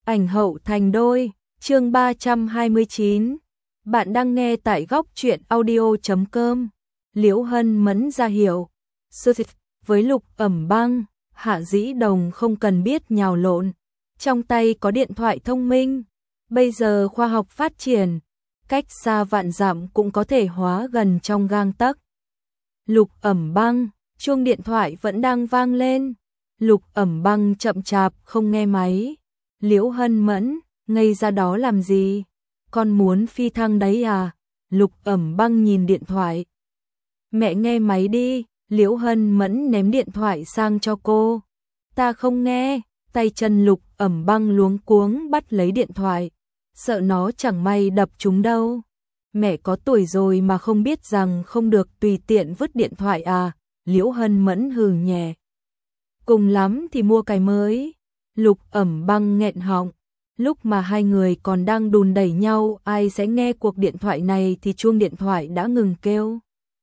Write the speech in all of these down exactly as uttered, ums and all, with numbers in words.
Ảnh hậu thành đôi, chương ba trăm hai mươi chín. Bạn đang nghe tại góc truyện audio chấm com. Liễu Hân Mẫn ra hiệu. Sư thịt, với Lục Ẩm Băng, Hạ Dĩ Đồng không cần biết nhào lộn. Trong tay có điện thoại thông minh. Bây giờ khoa học phát triển, cách xa vạn dặm cũng có thể hóa gần trong gang tấc. Lục Ẩm Băng, chuông điện thoại vẫn đang vang lên. Lục Ẩm Băng chậm chạp không nghe máy. Liễu Hân Mẫn, ngây ra đó làm gì? Con muốn phi thăng đấy à? Lục Ẩm Băng nhìn điện thoại. Mẹ nghe máy đi. Liễu Hân Mẫn ném điện thoại sang cho cô. Ta không nghe. Tay chân Lục Ẩm Băng luống cuống bắt lấy điện thoại. Sợ nó chẳng may đập chúng đâu. Mẹ có tuổi rồi mà không biết rằng không được tùy tiện vứt điện thoại à? Liễu Hân Mẫn hừ nhẹ. Cùng lắm thì mua cái mới. Lục Ẩm Băng nghẹn họng. Lúc mà hai người còn đang đùn đẩy nhau ai sẽ nghe cuộc điện thoại này thì chuông điện thoại đã ngừng kêu.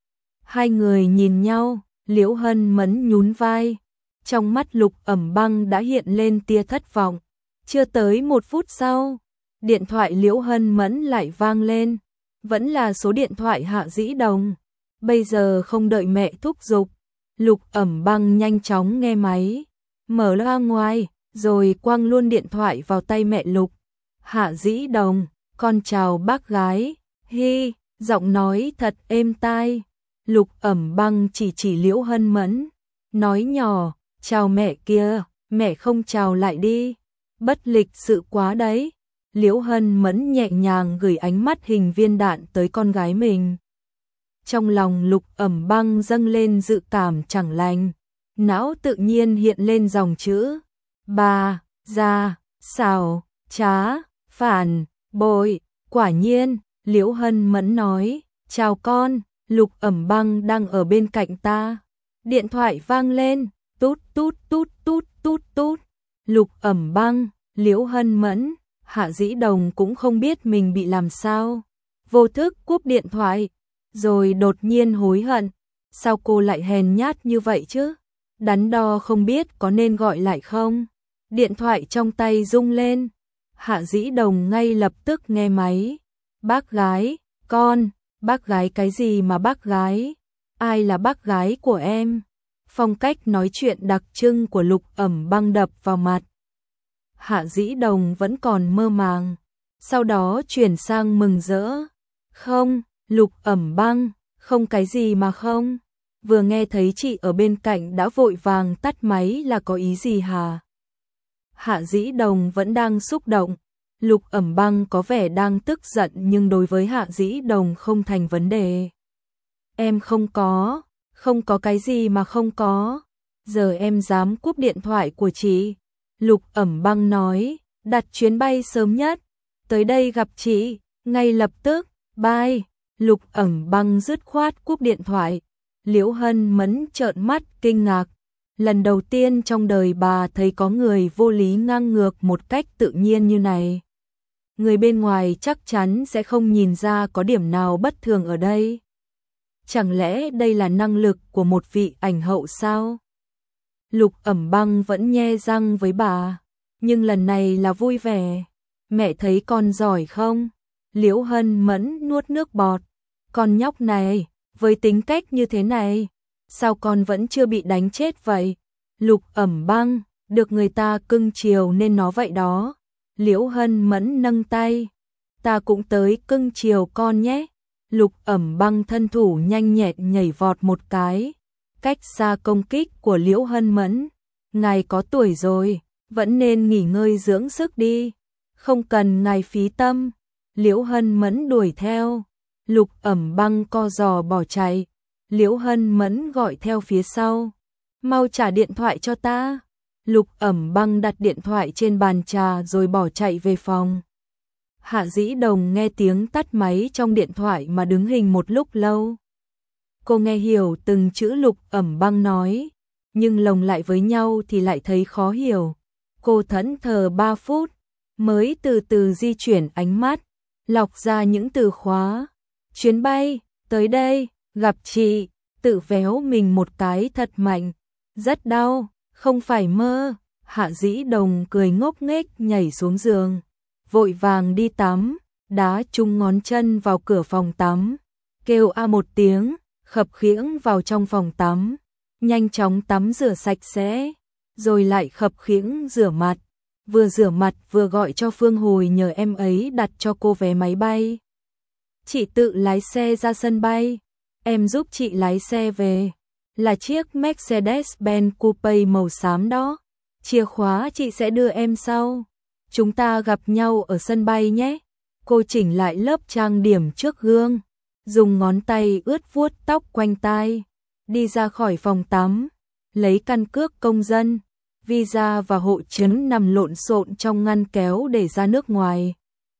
Hai người nhìn nhau, Liễu Hân Mẫn nhún vai. Trong mắt Lục Ẩm Băng đã hiện lên tia thất vọng. Chưa tới một phút sau, điện thoại Liễu Hân Mẫn lại vang lên. Vẫn là số điện thoại Hạ Dĩ Đồng. Bây giờ không đợi mẹ thúc giục, Lục Ẩm Băng nhanh chóng nghe máy, mở loa ngoài, rồi quăng luôn điện thoại vào tay mẹ Lục. Hạ Dĩ Đồng, con chào bác gái. Hi, giọng nói thật êm tai. Lục Ẩm Băng chỉ chỉ Liễu Hân Mẫn, nói nhỏ, chào mẹ kia, mẹ không chào lại đi. Bất lịch sự quá đấy. Liễu Hân Mẫn nhẹ nhàng gửi ánh mắt hình viên đạn tới con gái mình. Trong lòng Lục Ẩm Băng dâng lên dự cảm chẳng lành. Não tự nhiên hiện lên dòng chữ ba, ra, xào, trá, phản, bội. Quả nhiên, Liễu Hân Mẫn nói, chào con, Lục Ẩm Băng đang ở bên cạnh ta. Điện thoại vang lên, tút tút tút tút tút tút. Lục Ẩm Băng, Liễu Hân Mẫn, Hạ Dĩ Đồng cũng không biết mình bị làm sao. Vô thức cúp điện thoại, rồi đột nhiên hối hận. Sao cô lại hèn nhát như vậy chứ? Đắn đo không biết có nên gọi lại không? Điện thoại trong tay rung lên. Hạ Dĩ Đồng ngay lập tức nghe máy. Bác gái, con, bác gái cái gì mà bác gái? Ai là bác gái của em? Phong cách nói chuyện đặc trưng của Lục Ẩm Băng đập vào mặt. Hạ Dĩ Đồng vẫn còn mơ màng, sau đó chuyển sang mừng rỡ. Không, Lục Ẩm Băng, không cái gì mà không. Vừa nghe thấy chị ở bên cạnh đã vội vàng tắt máy là có ý gì hả? Hạ Dĩ Đồng vẫn đang xúc động. Lục Ẩm Băng có vẻ đang tức giận nhưng đối với Hạ Dĩ Đồng không thành vấn đề. Em không có, không có cái gì mà không có. Giờ em dám cúp điện thoại của chị. Lục Ẩm Băng nói, đặt chuyến bay sớm nhất, tới đây gặp chị, ngay lập tức, bye. Lục Ẩm Băng dứt khoát cúp điện thoại. Liễu Hân Mẫn trợn mắt kinh ngạc. Lần đầu tiên trong đời bà thấy có người vô lý ngang ngược một cách tự nhiên như này. Người bên ngoài chắc chắn sẽ không nhìn ra có điểm nào bất thường ở đây. Chẳng lẽ đây là năng lực của một vị ảnh hậu sao? Lục Ẩm Băng vẫn nhe răng với bà, nhưng lần này là vui vẻ. Mẹ thấy con giỏi không? Liễu Hân Mẫn nuốt nước bọt. Con nhóc này, với tính cách như thế này, sao con vẫn chưa bị đánh chết vậy? Lục Ẩm Băng, được người ta cưng chiều nên nó vậy đó. Liễu Hân Mẫn nâng tay. Ta cũng tới cưng chiều con nhé. Lục Ẩm Băng thân thủ nhanh nhẹn nhảy vọt một cái. Cách xa công kích của Liễu Hân Mẫn. Ngài có tuổi rồi, vẫn nên nghỉ ngơi dưỡng sức đi. Không cần ngài phí tâm. Liễu Hân Mẫn đuổi theo. Lục Ẩm Băng co giò bỏ chạy. Liễu Hân Mẫn gọi theo phía sau. Mau trả điện thoại cho ta. Lục Ẩm Băng đặt điện thoại trên bàn trà rồi bỏ chạy về phòng. Hạ Dĩ Đồng nghe tiếng tắt máy trong điện thoại mà đứng hình một lúc lâu. Cô nghe hiểu từng chữ Lục Ẩm Băng nói, nhưng lồng lại với nhau thì lại thấy khó hiểu. Cô thẫn thờ ba phút, mới từ từ di chuyển ánh mắt, lọc ra những từ khóa. Chuyến bay, tới đây, gặp chị, tự véo mình một cái thật mạnh. Rất đau, không phải mơ, Hạ Dĩ Đồng cười ngốc nghếch nhảy xuống giường, vội vàng đi tắm, đá chung ngón chân vào cửa phòng tắm, kêu a một tiếng, khập khiễng vào trong phòng tắm, nhanh chóng tắm rửa sạch sẽ, rồi lại khập khiễng rửa mặt, vừa rửa mặt vừa gọi cho Phương Hồi nhờ em ấy đặt cho cô vé máy bay. Chị tự lái xe ra sân bay, em giúp chị lái xe về, là chiếc Mercedes-Benz Coupe màu xám đó, chìa khóa chị sẽ đưa em sau. Chúng ta gặp nhau ở sân bay nhé. Cô chỉnh lại lớp trang điểm trước gương, dùng ngón tay ướt vuốt tóc quanh tai, đi ra khỏi phòng tắm, lấy căn cước công dân, visa và hộ chiếu nằm lộn xộn trong ngăn kéo để ra nước ngoài.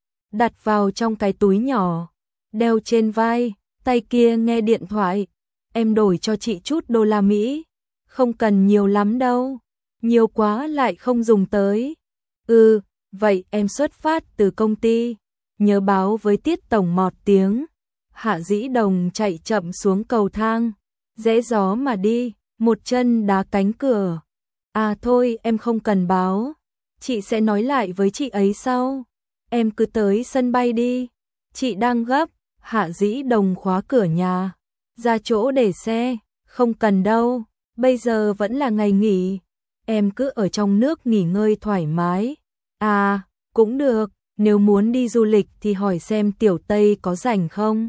Đặt vào trong cái túi nhỏ, đeo trên vai, tay kia nghe điện thoại. Em đổi cho chị chút đô la Mỹ, không cần nhiều lắm đâu, nhiều quá lại không dùng tới. Ừ, vậy em xuất phát từ công ty, nhớ báo với Tiết tổng một tiếng. Hạ Dĩ Đồng chạy chậm xuống cầu thang, rẽ gió mà đi, một chân đá cánh cửa. À thôi em không cần báo, chị sẽ nói lại với chị ấy sau. Em cứ tới sân bay đi, chị đang gấp. Hạ Dĩ Đồng khóa cửa nhà, ra chỗ để xe. Không cần đâu, bây giờ vẫn là ngày nghỉ, em cứ ở trong nước nghỉ ngơi thoải mái. À, cũng được, nếu muốn đi du lịch thì hỏi xem Tiểu Tây có rảnh không.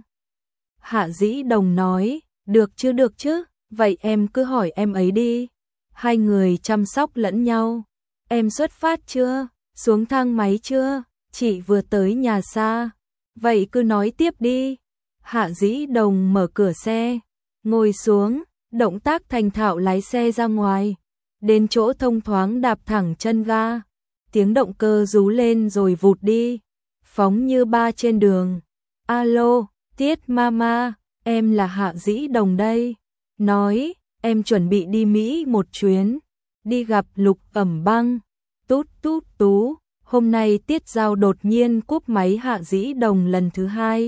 Hạ Dĩ Đồng nói, được chứ được chứ, vậy em cứ hỏi em ấy đi. Hai người chăm sóc lẫn nhau. Em xuất phát chưa? Xuống thang máy chưa? Chị vừa tới nhà xa. Vậy cứ nói tiếp đi. Hạ Dĩ Đồng mở cửa xe, ngồi xuống, động tác thành thạo lái xe ra ngoài. Đến chỗ thông thoáng đạp thẳng chân ga. Tiếng động cơ rú lên rồi vụt đi, phóng như ba trên đường. Alo, Tiết Mama, em là Hạ Dĩ Đồng đây. Nói, em chuẩn bị đi Mỹ một chuyến, đi gặp Lục Ẩm Băng. Tút tút tú, hôm nay Tiết Giao đột nhiên cúp máy Hạ Dĩ Đồng lần thứ hai.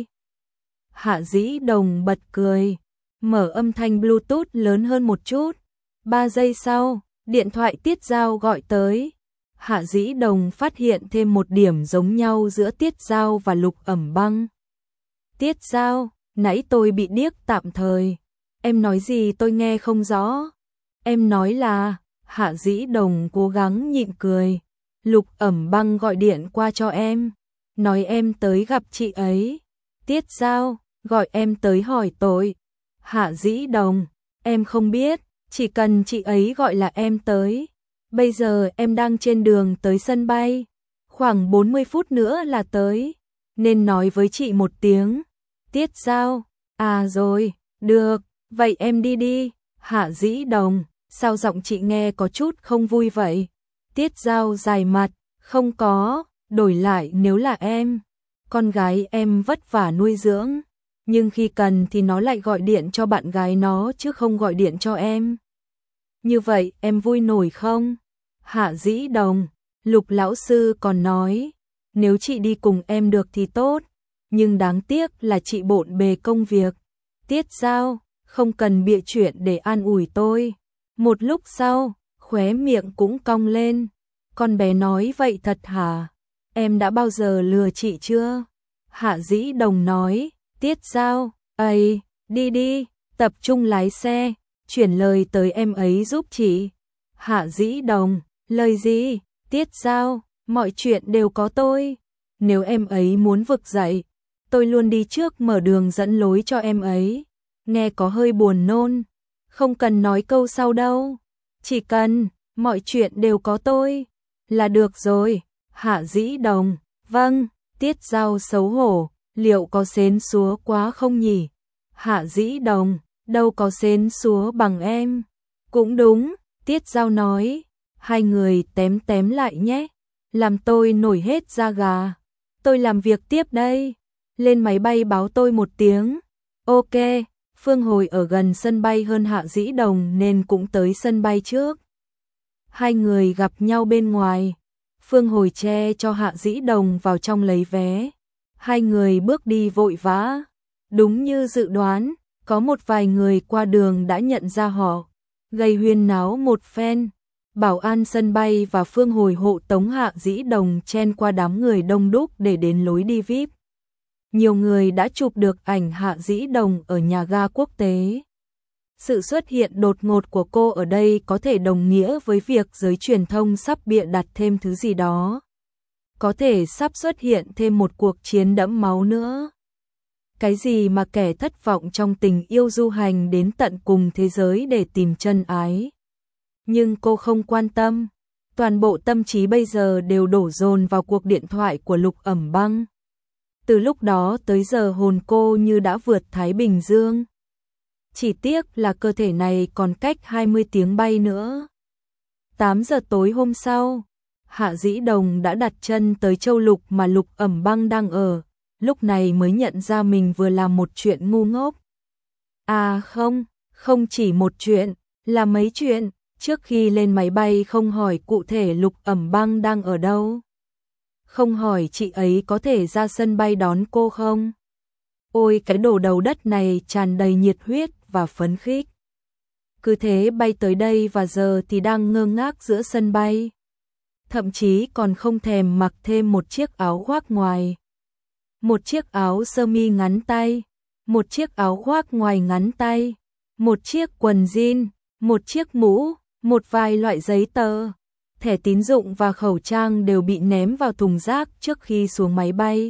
Hạ Dĩ Đồng bật cười, mở âm thanh Bluetooth lớn hơn một chút. Ba giây sau, điện thoại Tiết Giao gọi tới. Hạ Dĩ Đồng phát hiện thêm một điểm giống nhau giữa Tiết Giao và Lục Ẩm Băng. Tiết Giao, nãy tôi bị điếc tạm thời. Em nói gì tôi nghe không rõ. Em nói là, Hạ Dĩ Đồng cố gắng nhịn cười. Lục Ẩm Băng gọi điện qua cho em, nói em tới gặp chị ấy. Tiết Giao, gọi em tới hỏi tội. Hạ Dĩ Đồng, em không biết, chỉ cần chị ấy gọi là em tới. Bây giờ em đang trên đường tới sân bay, khoảng bốn mươi phút nữa là tới, nên nói với chị một tiếng. Tiết Giao, à rồi, được, vậy em đi đi. Hạ Dĩ Đồng, sao giọng chị nghe có chút không vui vậy? Tiết Giao dài mặt, không có, đổi lại nếu là em, con gái em vất vả nuôi dưỡng, nhưng khi cần thì nó lại gọi điện cho bạn gái nó chứ không gọi điện cho em. Như vậy em vui nổi không? Hạ Dĩ Đồng, Lục lão sư còn nói, nếu chị đi cùng em được thì tốt, nhưng đáng tiếc là chị bộn bề công việc. Tiết Giao, không cần bịa chuyện để an ủi tôi. Một lúc sau, khóe miệng cũng cong lên. Con bé nói vậy thật hả? Em đã bao giờ lừa chị chưa? Hạ Dĩ Đồng nói, Tiết Giao, ây, đi đi, tập trung lái xe, chuyển lời tới em ấy giúp chị. Hạ Dĩ Đồng, lời gì? Tiết Giao, mọi chuyện đều có tôi. Nếu em ấy muốn vực dậy, tôi luôn đi trước mở đường dẫn lối cho em ấy. Nghe có hơi buồn nôn, không cần nói câu sau đâu. Chỉ cần, mọi chuyện đều có tôi, là được rồi. Hạ Dĩ Đồng, vâng. Tiết Giao xấu hổ, liệu có xến xúa quá không nhỉ? Hạ Dĩ Đồng, đâu có xến xúa bằng em. Cũng đúng, Tiết Giao nói. Hai người tém tém lại nhé, làm tôi nổi hết da gà. Tôi làm việc tiếp đây, lên máy bay báo tôi một tiếng. Ok, Phương Hồi ở gần sân bay hơn Hạ Dĩ Đồng nên cũng tới sân bay trước. Hai người gặp nhau bên ngoài, Phương Hồi che cho Hạ Dĩ Đồng vào trong lấy vé. Hai người bước đi vội vã, đúng như dự đoán, có một vài người qua đường đã nhận ra họ, gây huyên náo một phen. Bảo an sân bay và Phương Hồi hộ tống Hạ Dĩ Đồng chen qua đám người đông đúc để đến lối đi vi ai pi. Nhiều người đã chụp được ảnh Hạ Dĩ Đồng ở nhà ga quốc tế. Sự xuất hiện đột ngột của cô ở đây có thể đồng nghĩa với việc giới truyền thông sắp bịa đặt thêm thứ gì đó. Có thể sắp xuất hiện thêm một cuộc chiến đẫm máu nữa. Cái gì mà kẻ thất vọng trong tình yêu du hành đến tận cùng thế giới để tìm chân ái. Nhưng cô không quan tâm. Toàn bộ tâm trí bây giờ đều đổ dồn vào cuộc điện thoại của Lục Ẩm Băng. Từ lúc đó tới giờ hồn cô như đã vượt Thái Bình Dương. Chỉ tiếc là cơ thể này còn cách hai mươi tiếng bay nữa. tám giờ tối hôm sau, Hạ Dĩ Đồng đã đặt chân tới châu Lục mà Lục Ẩm Băng đang ở. Lúc này mới nhận ra mình vừa làm một chuyện ngu ngốc. À không, không chỉ một chuyện, là mấy chuyện. Trước khi lên máy bay không hỏi cụ thể Lục Ẩm Băng đang ở đâu. Không hỏi chị ấy có thể ra sân bay đón cô không. Ôi cái đồ đầu đất này tràn đầy nhiệt huyết và phấn khích. Cứ thế bay tới đây và giờ thì đang ngơ ngác giữa sân bay. Thậm chí còn không thèm mặc thêm một chiếc áo khoác ngoài. Một chiếc áo sơ mi ngắn tay, một chiếc áo khoác ngoài ngắn tay, một chiếc quần jean, một chiếc mũ, một vài loại giấy tờ, thẻ tín dụng và khẩu trang đều bị ném vào thùng rác trước khi xuống máy bay.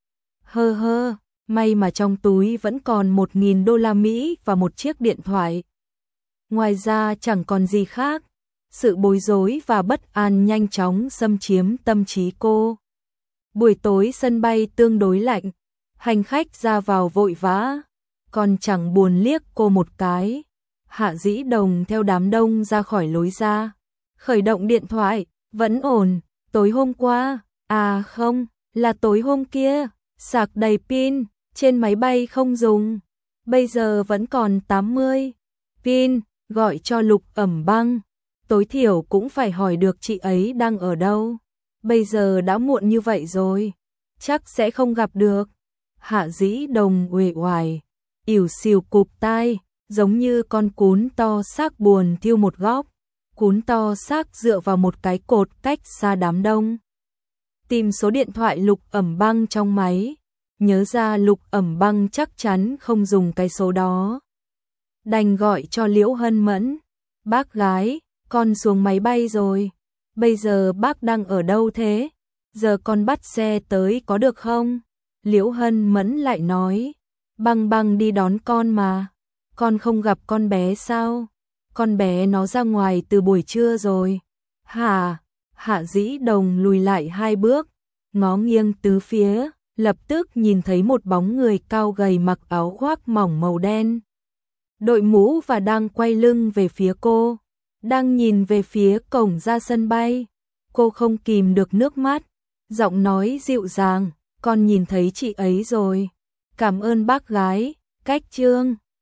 Hơ hơ, may mà trong túi vẫn còn một nghìn đô la Mỹ và một chiếc điện thoại. Ngoài ra chẳng còn gì khác. Sự bối rối và bất an nhanh chóng xâm chiếm tâm trí cô. Buổi tối sân bay tương đối lạnh, hành khách ra vào vội vã, còn chẳng buồn liếc cô một cái. Hạ Dĩ Đồng theo đám đông ra khỏi lối ra, khởi động điện thoại, vẫn ổn, tối hôm qua, à không, là tối hôm kia, sạc đầy pin, trên máy bay không dùng, bây giờ vẫn còn tám mươi pin, gọi cho Lục Ẩm Băng, tối thiểu cũng phải hỏi được chị ấy đang ở đâu. Bây giờ đã muộn như vậy rồi, chắc sẽ không gặp được. Hạ Dĩ Đồng uể oải, ỉu xìu cụp tai, giống như con cún to xác buồn thiêu một góc. Cún to xác dựa vào một cái cột cách xa đám đông. Tìm số điện thoại Lục Ẩm Băng trong máy, nhớ ra Lục Ẩm Băng chắc chắn không dùng cái số đó. Đành gọi cho Liễu Hân Mẫn, bác gái, con xuống máy bay rồi. Bây giờ bác đang ở đâu thế? Giờ con bắt xe tới có được không? Liễu Hân Mẫn lại nói, Băng Băng đi đón con mà. Con không gặp con bé sao? Con bé nó ra ngoài từ buổi trưa rồi. Hả? Hạ Dĩ Đồng lùi lại hai bước, ngó nghiêng tứ phía, lập tức nhìn thấy một bóng người cao gầy mặc áo khoác mỏng màu đen. Đội mũ và đang quay lưng về phía cô. Đang nhìn về phía cổng ra sân bay. Cô không kìm được nước mắt. Giọng nói dịu dàng, con nhìn thấy chị ấy rồi. Cảm ơn bác gái, cách trương.